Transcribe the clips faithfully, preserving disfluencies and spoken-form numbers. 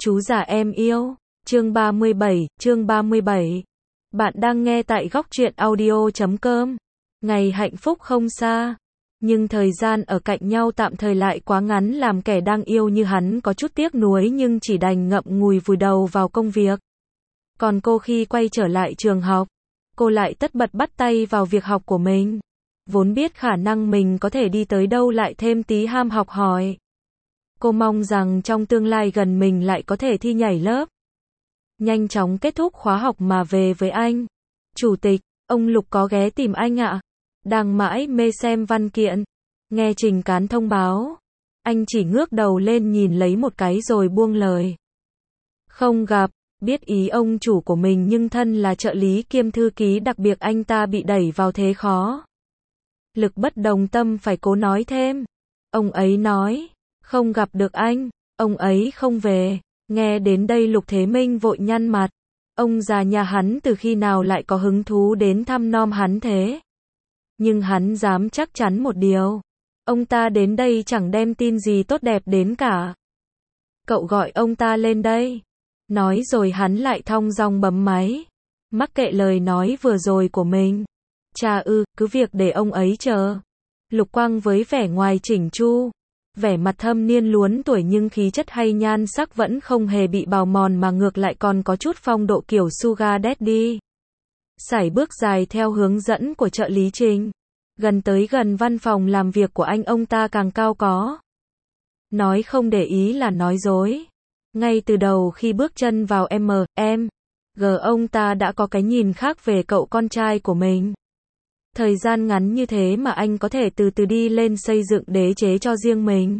Chú già em yêu. Chương ba mươi bảy, chương ba mươi bảy. Bạn đang nghe tại góc truyện audio chấm com. Ngày hạnh phúc không xa, nhưng thời gian ở cạnh nhau tạm thời lại quá ngắn làm kẻ đang yêu như hắn có chút tiếc nuối nhưng chỉ đành ngậm ngùi vùi đầu vào công việc. Còn cô khi quay trở lại trường học, cô lại tất bật bắt tay vào việc học của mình. Vốn biết khả năng mình có thể đi tới đâu lại thêm tí ham học hỏi. Cô mong rằng trong tương lai gần mình lại có thể thi nhảy lớp. Nhanh chóng kết thúc khóa học mà về với anh. Chủ tịch, ông Lục có ghé tìm anh ạ. Đang mãi mê xem văn kiện. Nghe Trình Cán thông báo. Anh chỉ ngước đầu lên nhìn lấy một cái rồi buông lời. Không gặp, biết ý ông chủ của mình nhưng thân là trợ lý kiêm thư ký đặc biệt anh ta bị đẩy vào thế khó. Lực bất đồng tâm phải cố nói thêm. Ông ấy nói, không gặp được anh, ông ấy không về. Nghe đến đây Lục Thế Minh vội nhăn mặt. Ông già nhà hắn từ khi nào lại có hứng thú đến thăm nom hắn thế? Nhưng hắn dám chắc chắn một điều. Ông ta đến đây chẳng đem tin gì tốt đẹp đến cả. Cậu gọi ông ta lên đây. Nói rồi hắn lại thong dong bấm máy. Mắc kệ lời nói vừa rồi của mình. Chà ư, cứ việc để ông ấy chờ. Lục Quang với vẻ ngoài chỉnh chu, vẻ mặt thâm niên luốn tuổi nhưng khí chất hay nhan sắc vẫn không hề bị bào mòn mà ngược lại còn có chút phong độ kiểu sugar daddy. Sải bước dài theo hướng dẫn của trợ lý Trình. Gần tới gần văn phòng làm việc của anh ông ta càng cao có. Nói không để ý là nói dối. Ngay từ đầu khi bước chân vào em em giê ông ta đã có cái nhìn khác về cậu con trai của mình. Thời gian ngắn như thế mà anh có thể từ từ đi lên xây dựng đế chế cho riêng mình.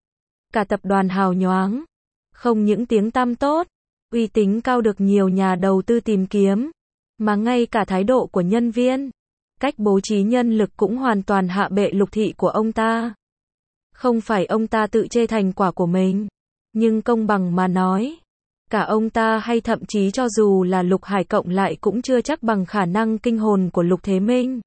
Cả tập đoàn hào nhoáng. Không những tiếng tăm tốt, uy tín cao được nhiều nhà đầu tư tìm kiếm, mà ngay cả thái độ của nhân viên, cách bố trí nhân lực cũng hoàn toàn hạ bệ Lục thị của ông ta. Không phải ông ta tự chê thành quả của mình, nhưng công bằng mà nói, cả ông ta hay thậm chí cho dù là Lục Hải cộng lại cũng chưa chắc bằng khả năng kinh hồn của Lục Thế Minh.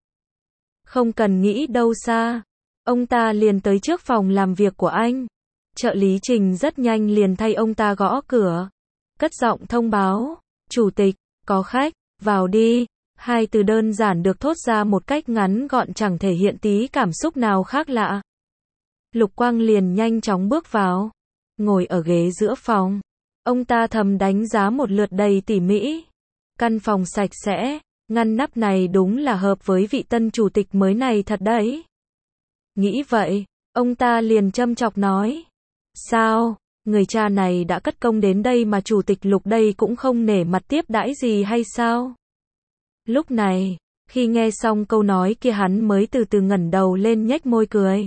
Không cần nghĩ đâu xa, ông ta liền tới trước phòng làm việc của anh. Trợ lý Trình rất nhanh liền thay ông ta gõ cửa, cất giọng thông báo, chủ tịch, có khách, vào đi. Hai từ đơn giản được thốt ra một cách ngắn gọn chẳng thể hiện tí cảm xúc nào khác lạ. Lục Quang liền nhanh chóng bước vào, ngồi ở ghế giữa phòng. Ông ta thầm đánh giá một lượt đầy tỉ mỉ. Căn phòng sạch sẽ, ngăn nắp này đúng là hợp với vị tân chủ tịch mới này thật đấy. Nghĩ vậy, ông ta liền châm chọc nói. Sao, người cha này đã cất công đến đây mà chủ tịch Lục đây cũng không nể mặt tiếp đãi gì hay sao? Lúc này, khi nghe xong câu nói kia hắn mới từ từ ngẩng đầu lên nhếch môi cười.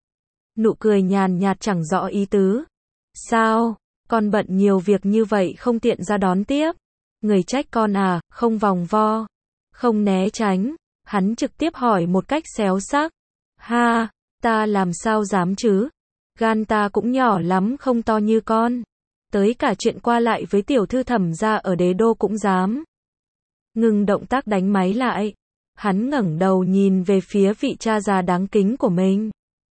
Nụ cười nhàn nhạt chẳng rõ ý tứ. Sao, con bận nhiều việc như vậy không tiện ra đón tiếp? Người trách con à, không vòng vo, không né tránh, hắn trực tiếp hỏi một cách xéo xác. Ha, ta làm sao dám chứ? Gan ta cũng nhỏ lắm không to như con. Tới cả chuyện qua lại với tiểu thư Thẩm gia ở đế đô cũng dám. Ngừng động tác đánh máy lại. Hắn ngẩng đầu nhìn về phía vị cha già đáng kính của mình.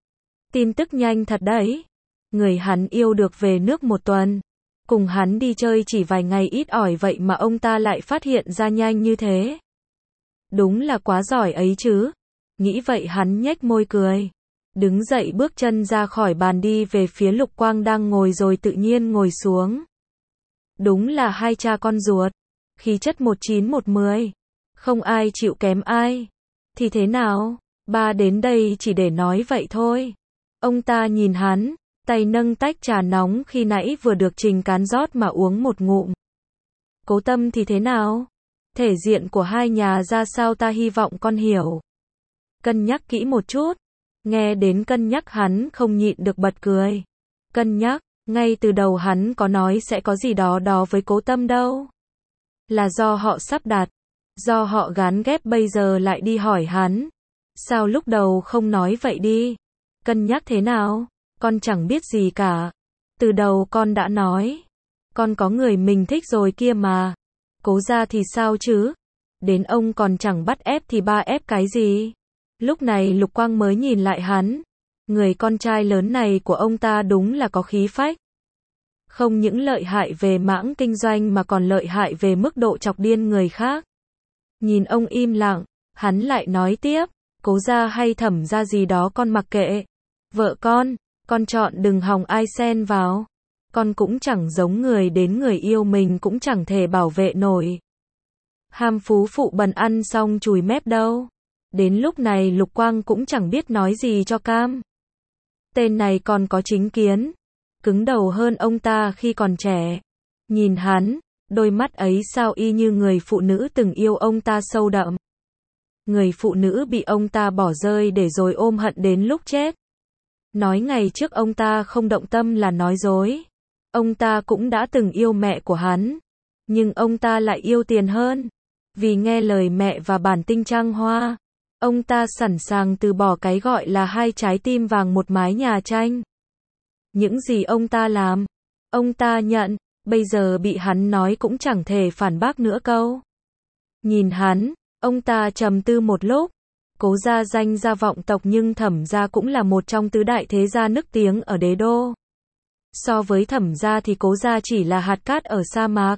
Tin tức nhanh thật đấy. Người hắn yêu được về nước một tuần. Cùng hắn đi chơi chỉ vài ngày ít ỏi vậy mà ông ta lại phát hiện ra nhanh như thế. Đúng là quá giỏi ấy chứ. Nghĩ vậy hắn nhếch môi cười. Đứng dậy bước chân ra khỏi bàn đi về phía Lục Quang đang ngồi rồi tự nhiên ngồi xuống. Đúng là hai cha con ruột. Khí chất một chín một mười. Không ai chịu kém ai. Thì thế nào? Ba đến đây chỉ để nói vậy thôi. Ông ta nhìn hắn, tay nâng tách trà nóng khi nãy vừa được Trình Cán rót mà uống một ngụm. Cố Tâm thì thế nào? Thể diện của hai nhà ra sao ta hy vọng con hiểu. Cân nhắc kỹ một chút. Nghe đến cân nhắc hắn không nhịn được bật cười. Cân nhắc, ngay từ đầu hắn có nói sẽ có gì đó đó với Cố Tâm đâu. Là do họ sắp đặt, do họ gán ghép bây giờ lại đi hỏi hắn. Sao lúc đầu không nói vậy đi? Cân nhắc thế nào? Con chẳng biết gì cả. Từ đầu con đã nói. Con có người mình thích rồi kia mà. Cố ra thì sao chứ? Đến ông còn chẳng bắt ép thì ba ép cái gì? Lúc này Lục Quang mới nhìn lại hắn. Người con trai lớn này của ông ta đúng là có khí phách. Không những lợi hại về mảng kinh doanh mà còn lợi hại về mức độ chọc điên người khác. Nhìn ông im lặng, hắn lại nói tiếp, Cố gia hay Thẩm gia gì đó con mặc kệ. Vợ con, con chọn đừng hòng ai xen vào. Con cũng chẳng giống người đến người yêu mình cũng chẳng thể bảo vệ nổi. Ham phú phụ bần ăn xong chùi mép đâu. Đến lúc này Lục Quang cũng chẳng biết nói gì cho cam. Tên này còn có chính kiến, cứng đầu hơn ông ta khi còn trẻ. Nhìn hắn, đôi mắt ấy sao y như người phụ nữ từng yêu ông ta sâu đậm. Người phụ nữ bị ông ta bỏ rơi để rồi ôm hận đến lúc chết. Nói ngày trước ông ta không động tâm là nói dối. Ông ta cũng đã từng yêu mẹ của hắn. Nhưng ông ta lại yêu tiền hơn. Vì nghe lời mẹ và bản tinh trăng hoa, ông ta sẵn sàng từ bỏ cái gọi là hai trái tim vàng một mái nhà tranh. Những gì ông ta làm, ông ta nhận, bây giờ bị hắn nói cũng chẳng thể phản bác nữa câu. Nhìn hắn, ông ta trầm tư một lúc. Cố gia danh gia vọng tộc nhưng Thẩm gia cũng là một trong tứ đại thế gia nức tiếng ở đế đô. So với Thẩm gia thì Cố gia chỉ là hạt cát ở sa mạc.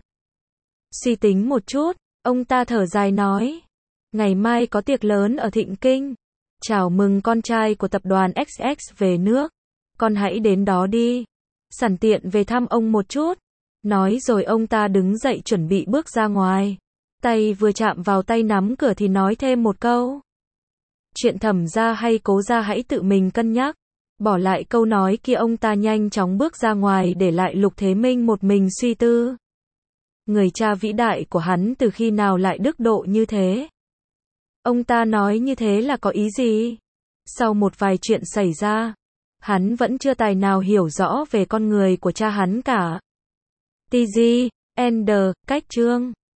Suy tính một chút, ông ta thở dài nói, ngày mai có tiệc lớn ở Thịnh Kinh, chào mừng con trai của tập đoàn ích ích về nước, con hãy đến đó đi, sẵn tiện về thăm ông một chút. Nói rồi ông ta đứng dậy chuẩn bị bước ra ngoài, tay vừa chạm vào tay nắm cửa thì nói thêm một câu. Chuyện Thẩm gia hay Cố gia hãy tự mình cân nhắc. Bỏ lại câu nói kia ông ta nhanh chóng bước ra ngoài để lại Lục Thế Minh một mình suy tư. Người cha vĩ đại của hắn từ khi nào lại đức độ như thế? Ông ta nói như thế là có ý gì? Sau một vài chuyện xảy ra, hắn vẫn chưa tài nào hiểu rõ về con người của cha hắn cả. tê giê, Ender, cách chương